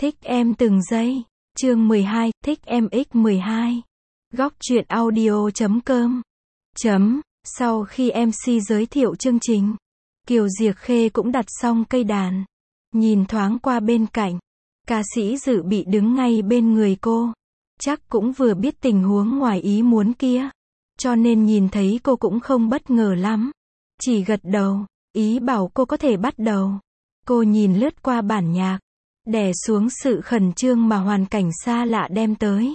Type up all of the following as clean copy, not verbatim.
Thích em từng giây. Chương 12, thích em x12. Góc truyện audio.com. Sau khi MC giới thiệu chương trình, Kiều Diệc Khê cũng đặt xong cây đàn. Nhìn thoáng qua bên cạnh, ca sĩ Dự Bị đứng ngay bên người cô. Chắc cũng vừa biết tình huống ngoài ý muốn kia, cho nên nhìn thấy cô cũng không bất ngờ lắm. Chỉ gật đầu, ý bảo cô có thể bắt đầu. Cô nhìn lướt qua bản nhạc, đè xuống sự khẩn trương mà hoàn cảnh xa lạ đem tới.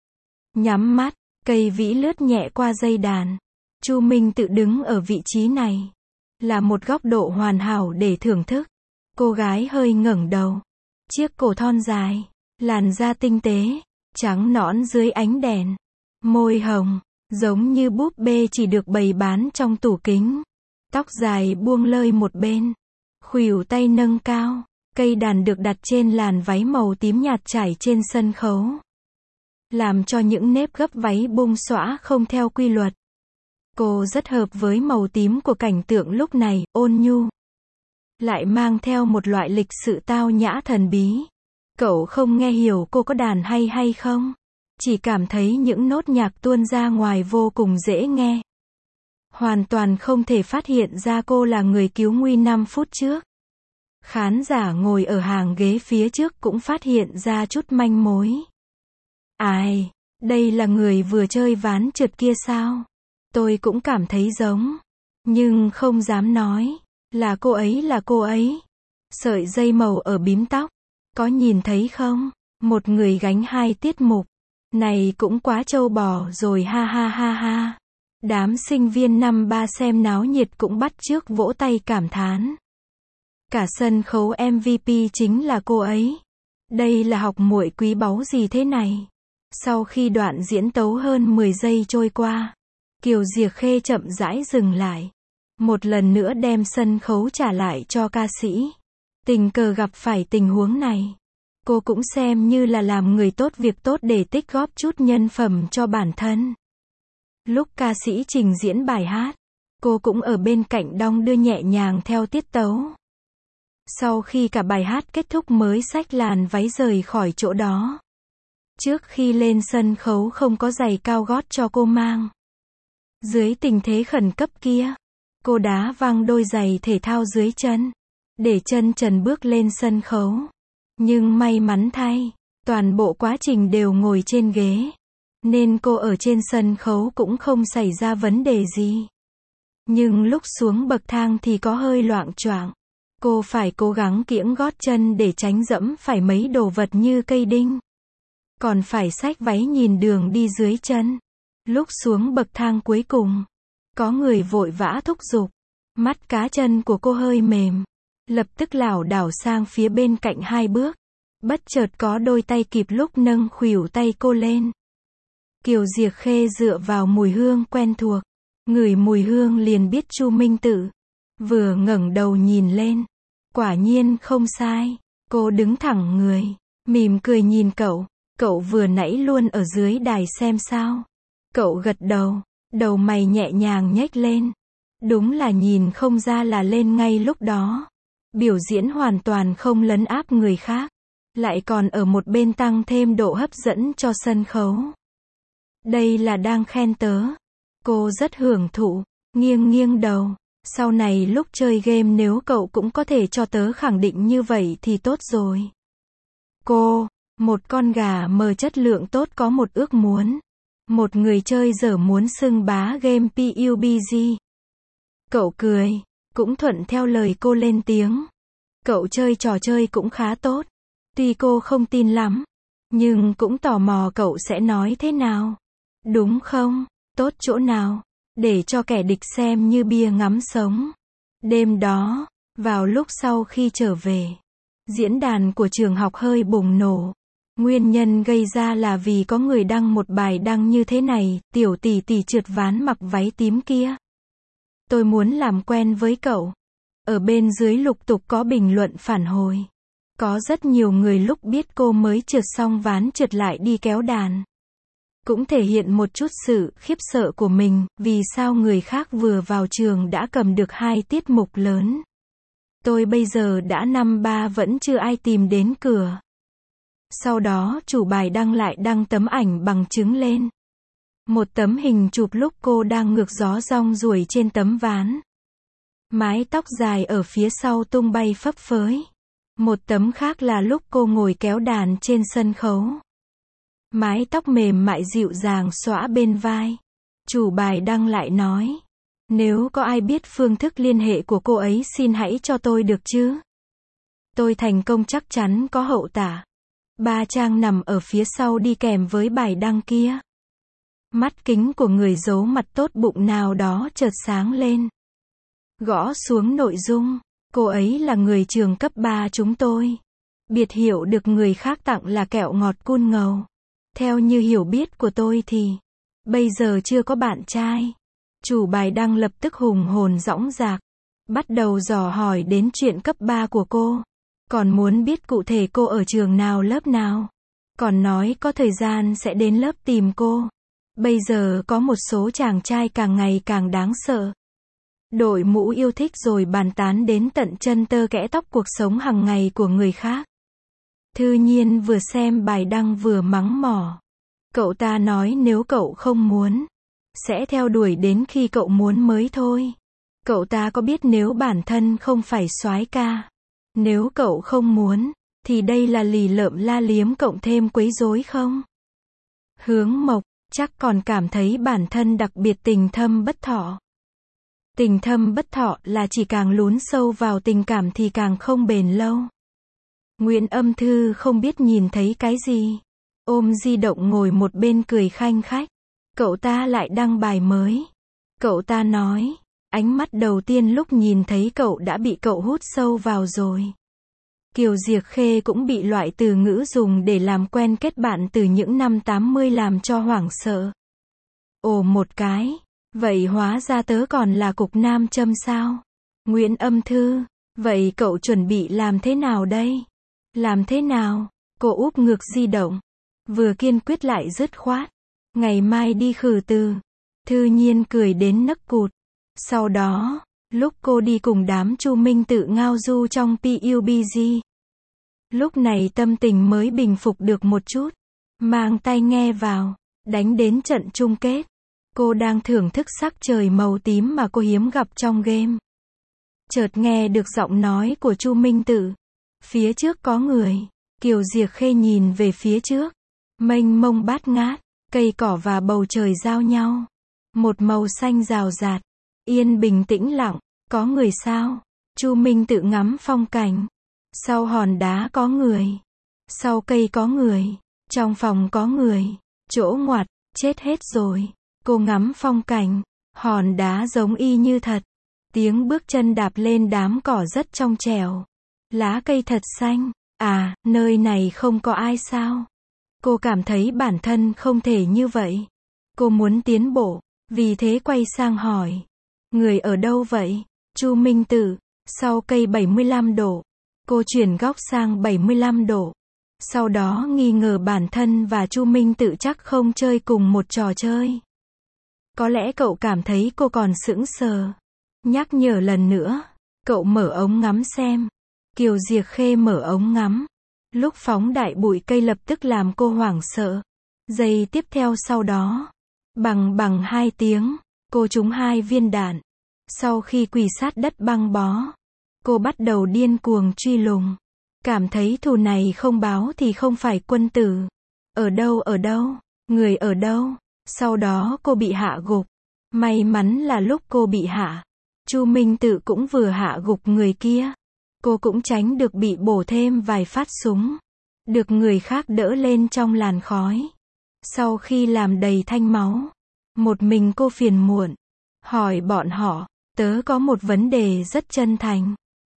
Nhắm mắt, cây vĩ lướt nhẹ qua dây đàn. Chu Minh tự đứng ở vị trí này, là một góc độ hoàn hảo để thưởng thức. Cô gái hơi ngẩng đầu, chiếc cổ thon dài, làn da tinh tế, trắng nõn dưới ánh đèn, môi hồng, giống như búp bê chỉ được bày bán trong tủ kính. Tóc dài buông lơi một bên, khuỷu tay nâng cao, cây đàn được đặt trên làn váy màu tím nhạt trải trên sân khấu, làm cho những nếp gấp váy bung xõa không theo quy luật. Cô rất hợp với màu tím của cảnh tượng lúc này, ôn nhu, lại mang theo một loại lịch sự tao nhã thần bí. Cậu không nghe hiểu cô có đàn hay không, chỉ cảm thấy những nốt nhạc tuôn ra ngoài vô cùng dễ nghe. Hoàn toàn không thể phát hiện ra cô là người cứu nguy 5 phút trước. Khán giả ngồi ở hàng ghế phía trước cũng phát hiện ra chút manh mối. Ai, đây là người vừa chơi ván trượt kia sao? Tôi cũng cảm thấy giống, nhưng không dám nói. Là cô ấy. Sợi dây màu ở bím tóc, có nhìn thấy không? Một người gánh 2 tiết mục. Này cũng quá trâu bò rồi ha ha ha ha. Đám sinh viên năm 3 xem náo nhiệt cũng bắt chước vỗ tay cảm thán. Cả sân khấu MVP chính là cô ấy. Đây là học muội quý báu gì thế này? Sau khi đoạn diễn tấu hơn 10 giây trôi qua, Kiều Diệc Khê chậm rãi dừng lại. Một lần nữa đem sân khấu trả lại cho ca sĩ. Tình cờ gặp phải tình huống này, cô cũng xem như là làm người tốt việc tốt để tích góp chút nhân phẩm cho bản thân. Lúc ca sĩ trình diễn bài hát, cô cũng ở bên cạnh đong đưa nhẹ nhàng theo tiết tấu. Sau khi cả bài hát kết thúc mới xách làn váy rời khỏi chỗ đó. Trước khi lên sân khấu không có giày cao gót cho cô mang. Dưới tình thế khẩn cấp kia, cô đá văng đôi giày thể thao dưới chân, để chân trần bước lên sân khấu. Nhưng may mắn thay, toàn bộ quá trình đều ngồi trên ghế, nên cô ở trên sân khấu cũng không xảy ra vấn đề gì. Nhưng lúc xuống bậc thang thì có hơi loạng choạng. Cô phải cố gắng kiễng gót chân để tránh dẫm phải mấy đồ vật như cây đinh. Còn phải xách váy nhìn đường đi dưới chân. Lúc xuống bậc thang cuối cùng, có người vội vã thúc giục. Mắt cá chân của cô hơi mềm, lập tức lảo đảo sang phía bên cạnh 2 bước. Bất chợt có đôi tay kịp lúc nâng khuỷu tay cô lên. Kiều Diệc Khê dựa vào mùi hương quen thuộc, ngửi mùi hương liền biết Chu Minh Tự. Vừa ngẩng đầu nhìn lên, quả nhiên không sai. Cô đứng thẳng người, mỉm cười nhìn cậu. Cậu vừa nãy luôn ở dưới đài xem sao? Cậu gật đầu, đầu mày nhẹ nhàng nhếch lên. Đúng là nhìn không ra là lên ngay lúc đó. Biểu diễn hoàn toàn không lấn áp người khác, lại còn ở một bên tăng thêm độ hấp dẫn cho sân khấu. Đây là đang khen tớ. Cô rất hưởng thụ, nghiêng đầu. Sau này lúc chơi game nếu cậu cũng có thể cho tớ khẳng định như vậy thì tốt rồi. Cô, một con gà mờ chất lượng tốt có một ước muốn. Một người chơi dở muốn xưng bá game PUBG. Cậu cười, cũng thuận theo lời cô lên tiếng. Cậu chơi trò chơi cũng khá tốt. Tuy cô không tin lắm, nhưng cũng tò mò cậu sẽ nói thế nào. Đúng không? Tốt chỗ nào? Để cho kẻ địch xem như bia ngắm sống. Đêm đó, vào lúc sau khi trở về, diễn đàn của trường học hơi bùng nổ. Nguyên nhân gây ra là vì có người đăng một bài đăng như thế này: tiểu tỷ tỷ trượt ván mặc váy tím kia. Tôi muốn làm quen với cậu. Ở bên dưới lục tục có bình luận phản hồi. Có rất nhiều người lúc biết cô mới trượt xong ván trượt lại đi kéo đàn. Cũng thể hiện một chút sự khiếp sợ của mình, vì sao người khác vừa vào trường đã cầm được 2 tiết mục lớn. Tôi bây giờ đã năm 3 vẫn chưa ai tìm đến cửa. Sau đó chủ bài đăng lại đăng tấm ảnh bằng chứng lên. Một tấm hình chụp lúc cô đang ngược gió rong ruổi trên tấm ván. Mái tóc dài ở phía sau tung bay phấp phới. Một tấm khác là lúc cô ngồi kéo đàn trên sân khấu. Mái tóc mềm mại dịu dàng xõa bên vai. Chủ bài đăng lại nói, nếu có ai biết phương thức liên hệ của cô ấy xin hãy cho tôi được chứ. Tôi thành công chắc chắn có hậu tả. 3 trang nằm ở phía sau đi kèm với bài đăng kia. Mắt kính của người giấu mặt tốt bụng nào đó chợt sáng lên. Gõ xuống nội dung, cô ấy là người trường cấp 3 chúng tôi. Biệt hiệu được người khác tặng là kẹo ngọt cun ngầu. Theo như hiểu biết của tôi thì, bây giờ chưa có bạn trai. Chủ bài đăng lập tức hùng hồn dõng dạc. Bắt đầu dò hỏi đến chuyện cấp 3 của cô. Còn muốn biết cụ thể cô ở trường nào lớp nào. Còn nói có thời gian sẽ đến lớp tìm cô. Bây giờ có một số chàng trai càng ngày càng đáng sợ. Đội mũ yêu thích rồi bàn tán đến tận chân tơ kẽ tóc cuộc sống hàng ngày của người khác. Thư Nhiên vừa xem bài đăng vừa mắng mỏ. Cậu ta nói nếu cậu không muốn, sẽ theo đuổi đến khi cậu muốn mới thôi. Cậu ta có biết nếu bản thân không phải soái ca. Nếu cậu không muốn, thì đây là lì lợm la liếm cộng thêm quấy rối không? Hướng Mộc, chắc còn cảm thấy bản thân đặc biệt tình thâm bất thọ. Tình thâm bất thọ là chỉ càng lún sâu vào tình cảm thì càng không bền lâu. Nguyễn Âm Thư không biết nhìn thấy cái gì. Ôm di động ngồi một bên cười khanh khách. Cậu ta lại đăng bài mới. Cậu ta nói, ánh mắt đầu tiên lúc nhìn thấy cậu đã bị cậu hút sâu vào rồi. Kiều Diệc Khê cũng bị loại từ ngữ dùng để làm quen kết bạn từ những năm 80 làm cho hoảng sợ. Ồ một cái, vậy hóa ra tớ còn là cục nam châm sao? Nguyễn Âm Thư, vậy cậu chuẩn bị làm thế nào đây? Làm thế nào? Cô úp ngược di động. Vừa kiên quyết lại dứt khoát. Ngày mai đi khử từ. Thư Nhiên cười đến nấc cụt. Sau đó, lúc cô đi cùng đám Chu Minh Tự ngao du trong PUBG. Lúc này tâm tình mới bình phục được một chút. Mang tai nghe vào, đánh đến trận chung kết. Cô đang thưởng thức sắc trời màu tím mà cô hiếm gặp trong game. Chợt nghe được giọng nói của Chu Minh Tự. Phía trước có người. Kiều Diệc Khê nhìn về phía trước. Mênh mông bát ngát, cây cỏ và bầu trời giao nhau. Một màu xanh rào rạt. Yên bình tĩnh lặng, có người sao? Chu Minh Tự ngắm phong cảnh. Sau hòn đá có người. Sau cây có người. Trong phòng có người. Chỗ ngoặt, chết hết rồi. Cô ngắm phong cảnh. Hòn đá giống y như thật. Tiếng bước chân đạp lên đám cỏ rất trong trẻo. Lá cây thật xanh. À, nơi này không có ai sao? Cô cảm thấy bản thân không thể như vậy. Cô muốn tiến bộ, vì thế quay sang hỏi. Người ở đâu vậy? Chu Minh Tự. Sau cây 75 độ. Cô chuyển góc sang 75 độ. Sau đó nghi ngờ bản thân và Chu Minh Tự chắc không chơi cùng một trò chơi. Có lẽ cậu cảm thấy cô còn sững sờ. Nhắc nhở lần nữa. Cậu mở ống ngắm xem. Kiều Diệc Khê mở ống ngắm. Lúc phóng đại bụi cây lập tức làm cô hoảng sợ. Giây tiếp theo sau đó. Bằng 2 tiếng. Cô trúng 2 viên đạn. Sau khi quỳ sát đất băng bó. Cô bắt đầu điên cuồng truy lùng. Cảm thấy thù này không báo thì không phải quân tử. Ở đâu? Người ở đâu? Sau đó cô bị hạ gục. May mắn là lúc cô bị hạ. Chu Minh Tự cũng vừa hạ gục người kia. Cô cũng tránh được bị bổ thêm vài phát súng. Được người khác đỡ lên trong làn khói. Sau khi làm đầy thanh máu. Một mình cô phiền muộn. Hỏi bọn họ, tớ có một vấn đề rất chân thành.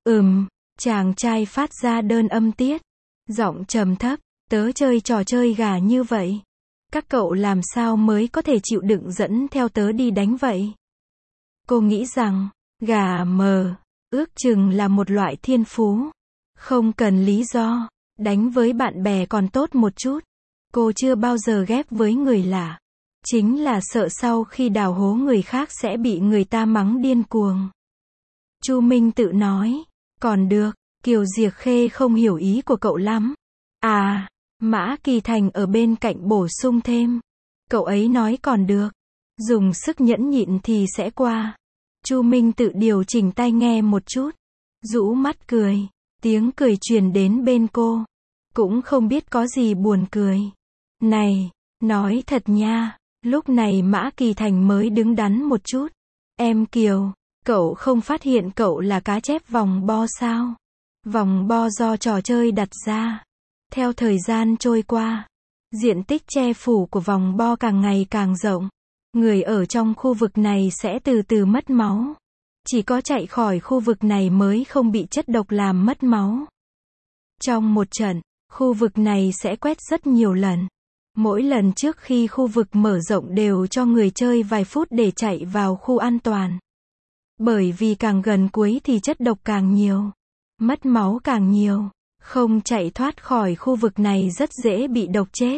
Chàng trai phát ra đơn âm tiết. Giọng trầm thấp, tớ chơi trò chơi gà như vậy. Các cậu làm sao mới có thể chịu đựng dẫn theo tớ đi đánh vậy? Cô nghĩ rằng, gà mờ, ước chừng là một loại thiên phú. Không cần lý do, đánh với bạn bè còn tốt một chút. Cô chưa bao giờ ghép với người lạ. Chính là sợ sau khi đào hố người khác sẽ bị người ta mắng điên cuồng. Chu Minh Tự nói, còn được, Kiều Diệc Khê không hiểu ý của cậu lắm. À, Mã Kỳ Thành ở bên cạnh bổ sung thêm. Cậu ấy nói còn được. Dùng sức nhẫn nhịn thì sẽ qua. Chu Minh tự điều chỉnh tai nghe một chút. Rũ mắt cười. Tiếng cười truyền đến bên cô. Cũng không biết có gì buồn cười. Này, nói thật nha. Lúc này Mã Kỳ Thành mới đứng đắn một chút. Em Kiều, cậu không phát hiện cậu là cá chép vòng bo sao? Vòng bo do trò chơi đặt ra. Theo thời gian trôi qua, diện tích che phủ của vòng bo càng ngày càng rộng. Người ở trong khu vực này sẽ từ từ mất máu. Chỉ có chạy khỏi khu vực này mới không bị chất độc làm mất máu. Trong một trận, khu vực này sẽ quét rất nhiều lần. Mỗi lần trước khi khu vực mở rộng đều cho người chơi vài phút để chạy vào khu an toàn. Bởi vì càng gần cuối thì chất độc càng nhiều. Mất máu càng nhiều. Không chạy thoát khỏi khu vực này rất dễ bị độc chết.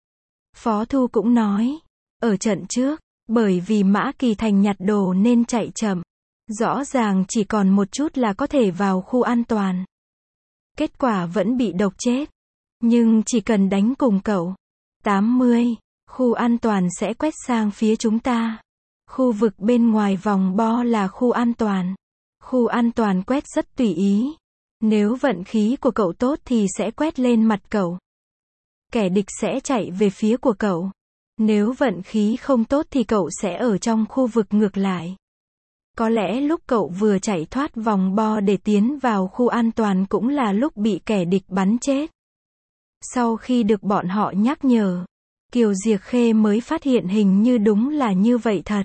Phó Thu cũng nói. Ở trận trước, bởi vì Mã Kỳ Thành nhặt đồ nên chạy chậm. Rõ ràng chỉ còn một chút là có thể vào khu an toàn. Kết quả vẫn bị độc chết. Nhưng chỉ cần đánh cùng cậu. 80. Khu an toàn sẽ quét sang phía chúng ta. Khu vực bên ngoài vòng bo là khu an toàn. Khu an toàn quét rất tùy ý. Nếu vận khí của cậu tốt thì sẽ quét lên mặt cậu. Kẻ địch sẽ chạy về phía của cậu. Nếu vận khí không tốt thì cậu sẽ ở trong khu vực ngược lại. Có lẽ lúc cậu vừa chạy thoát vòng bo để tiến vào khu an toàn cũng là lúc bị kẻ địch bắn chết. Sau khi được bọn họ nhắc nhở, Kiều Diệc Khê mới phát hiện hình như đúng là như vậy thật.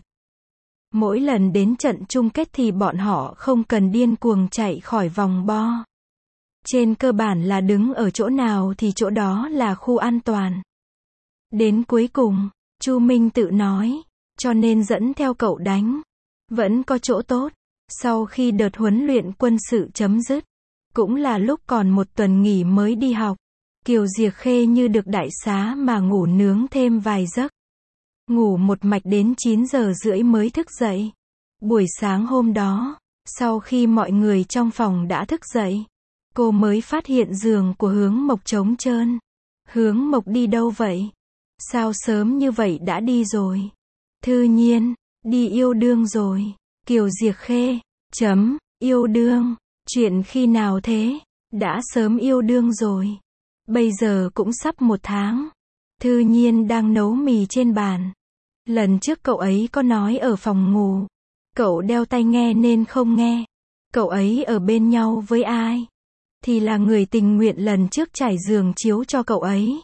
Mỗi lần đến trận chung kết thì bọn họ không cần điên cuồng chạy khỏi vòng bo. Trên cơ bản là đứng ở chỗ nào thì chỗ đó là khu an toàn. Đến cuối cùng, Chu Minh tự nói, cho nên dẫn theo cậu đánh. Vẫn có chỗ tốt. Sau khi đợt huấn luyện quân sự chấm dứt, cũng là lúc còn một tuần nghỉ mới đi học. Kiều Diệc Khê như được đại xá mà ngủ nướng thêm vài giấc. Ngủ một mạch đến 9 giờ rưỡi mới thức dậy. Buổi sáng hôm đó, sau khi mọi người trong phòng đã thức dậy, cô mới phát hiện giường của Hướng Mộc trống trơn. Hướng Mộc đi đâu vậy? Sao sớm như vậy đã đi rồi? Thư Nhiên, đi yêu đương rồi. Kiều Diệc Khê, yêu đương, chuyện khi nào thế? Đã sớm yêu đương rồi. Bây giờ cũng sắp 1 tháng. Thư Nhiên đang nấu mì trên bàn. Lần trước cậu ấy có nói ở phòng ngủ. Cậu đeo tai nghe nên không nghe. Cậu ấy ở bên nhau với ai? Thì là người tình nguyện lần trước trải giường chiếu cho cậu ấy.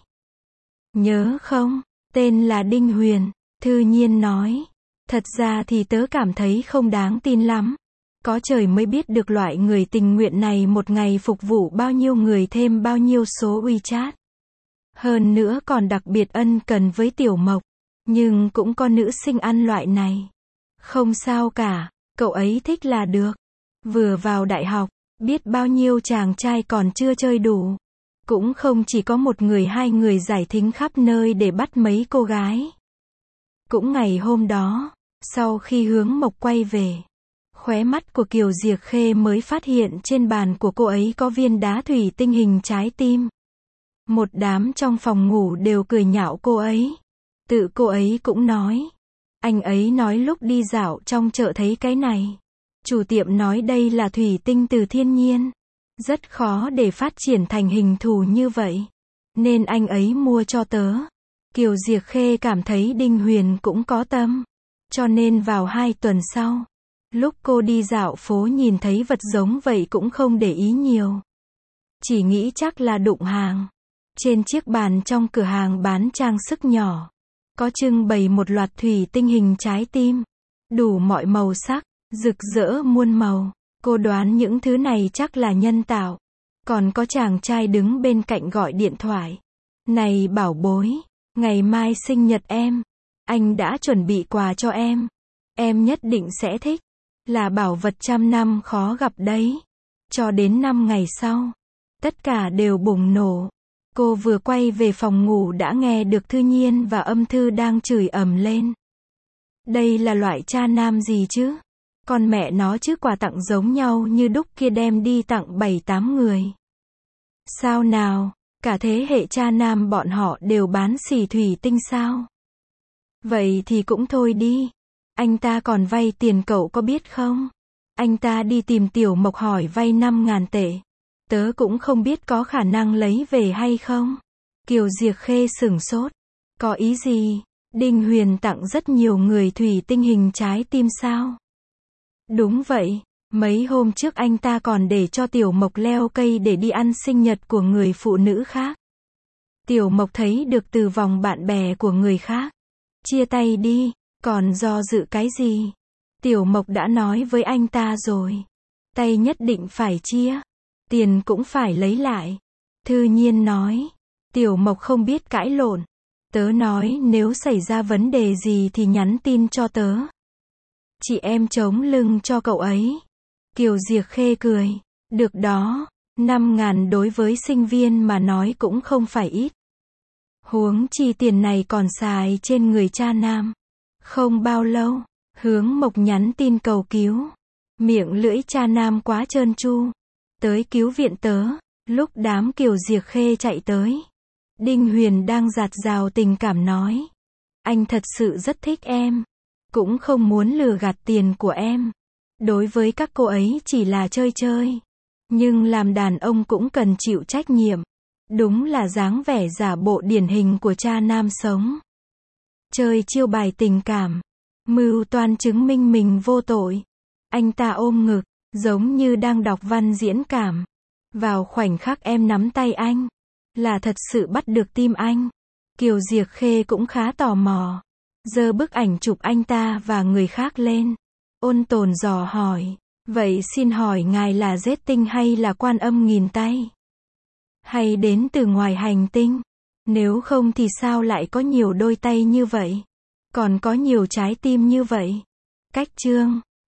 Nhớ không? Tên là Đinh Huyền. Thư Nhiên nói. Thật ra thì tớ cảm thấy không đáng tin lắm. Có trời mới biết được loại người tình nguyện này một ngày phục vụ bao nhiêu người thêm bao nhiêu số WeChat. Hơn nữa còn đặc biệt ân cần với Tiểu Mộc. Nhưng cũng có nữ sinh ăn loại này. Không sao cả, cậu ấy thích là được. Vừa vào đại học, biết bao nhiêu chàng trai còn chưa chơi đủ. Cũng không chỉ có một người 2 người giải thính khắp nơi để bắt mấy cô gái. Cũng ngày hôm đó, sau khi Hướng Mộc quay về, khóe mắt của Kiều Diệc Khê mới phát hiện trên bàn của cô ấy có viên đá thủy tinh hình trái tim. Một đám trong phòng ngủ đều cười nhạo cô ấy. Tự cô ấy cũng nói. Anh ấy nói lúc đi dạo trong chợ thấy cái này. Chủ tiệm nói đây là thủy tinh từ thiên nhiên. Rất khó để phát triển thành hình thù như vậy. Nên anh ấy mua cho tớ. Kiều Diệc Khê cảm thấy Đinh Huyền cũng có tâm. Cho nên vào 2 tuần sau, lúc cô đi dạo phố nhìn thấy vật giống vậy cũng không để ý nhiều. Chỉ nghĩ chắc là đụng hàng. Trên chiếc bàn trong cửa hàng bán trang sức nhỏ, có trưng bày một loạt thủy tinh hình trái tim. Đủ mọi màu sắc, rực rỡ muôn màu. Cô đoán những thứ này chắc là nhân tạo. Còn có chàng trai đứng bên cạnh gọi điện thoại. Này bảo bối, ngày mai sinh nhật em. Anh đã chuẩn bị quà cho em. Em nhất định sẽ thích. Là bảo vật 100 năm khó gặp đấy. Cho đến 5 ngày sau, tất cả đều bùng nổ. Cô vừa quay về phòng ngủ đã nghe được Thư Nhiên và Âm Thư đang chửi ầm lên. Đây là loại cha nam gì chứ? Con mẹ nó chứ quà tặng giống nhau như đúc kia đem đi tặng 7-8 người. Sao nào? Cả thế hệ cha nam bọn họ đều bán xỉ thủy tinh sao? Vậy thì cũng thôi đi. Anh ta còn vay tiền cậu có biết không? Anh ta đi tìm Tiểu Mộc hỏi vay 5.000 tệ. Tớ cũng không biết có khả năng lấy về hay không. Kiều Diệc Khê sửng sốt. Có ý gì? Đinh Huyền tặng rất nhiều người thủy tinh hình trái tim sao? Đúng vậy. Mấy hôm trước anh ta còn để cho Tiểu Mộc leo cây để đi ăn sinh nhật của người phụ nữ khác. Tiểu Mộc thấy được từ vòng bạn bè của người khác. Chia tay đi, còn do dự cái gì? Tiểu Mộc đã nói với anh ta rồi. Tay nhất định phải chia. Tiền cũng phải lấy lại. Thư Nhiên nói. Tiểu Mộc không biết cãi lộn. Tớ nói nếu xảy ra vấn đề gì thì nhắn tin cho tớ. Chị em chống lưng cho cậu ấy. Kiều Diệc Khê cười. Được đó, 5.000 đối với sinh viên mà nói cũng không phải ít. Huống chi tiền này còn xài trên người cha nam. Không bao lâu, Hướng Mộc nhắn tin cầu cứu. Miệng lưỡi cha nam quá trơn tru. Tới cứu viện tớ. Lúc đám Kiều Diệc Khê chạy tới, Đinh Huyền đang dạt dào tình cảm nói. Anh thật sự rất thích em. Cũng không muốn lừa gạt tiền của em. Đối với các cô ấy chỉ là chơi chơi. Nhưng làm đàn ông cũng cần chịu trách nhiệm. Đúng là dáng vẻ giả bộ điển hình của cha nam sống. Chơi chiêu bài tình cảm. Mưu toan chứng minh mình vô tội. Anh ta ôm ngực, giống như đang đọc văn diễn cảm. Vào khoảnh khắc em nắm tay anh, là thật sự bắt được tim anh. Kiều Diệc Khê cũng khá tò mò. Giơ bức ảnh chụp anh ta và người khác lên. Ôn Tồn dò hỏi. Vậy xin hỏi ngài là Rết Tinh hay là Quan Âm nghìn tay? Hay đến từ ngoài hành tinh? Nếu không thì sao lại có nhiều đôi tay như vậy? Còn có nhiều trái tim như vậy? Cách chương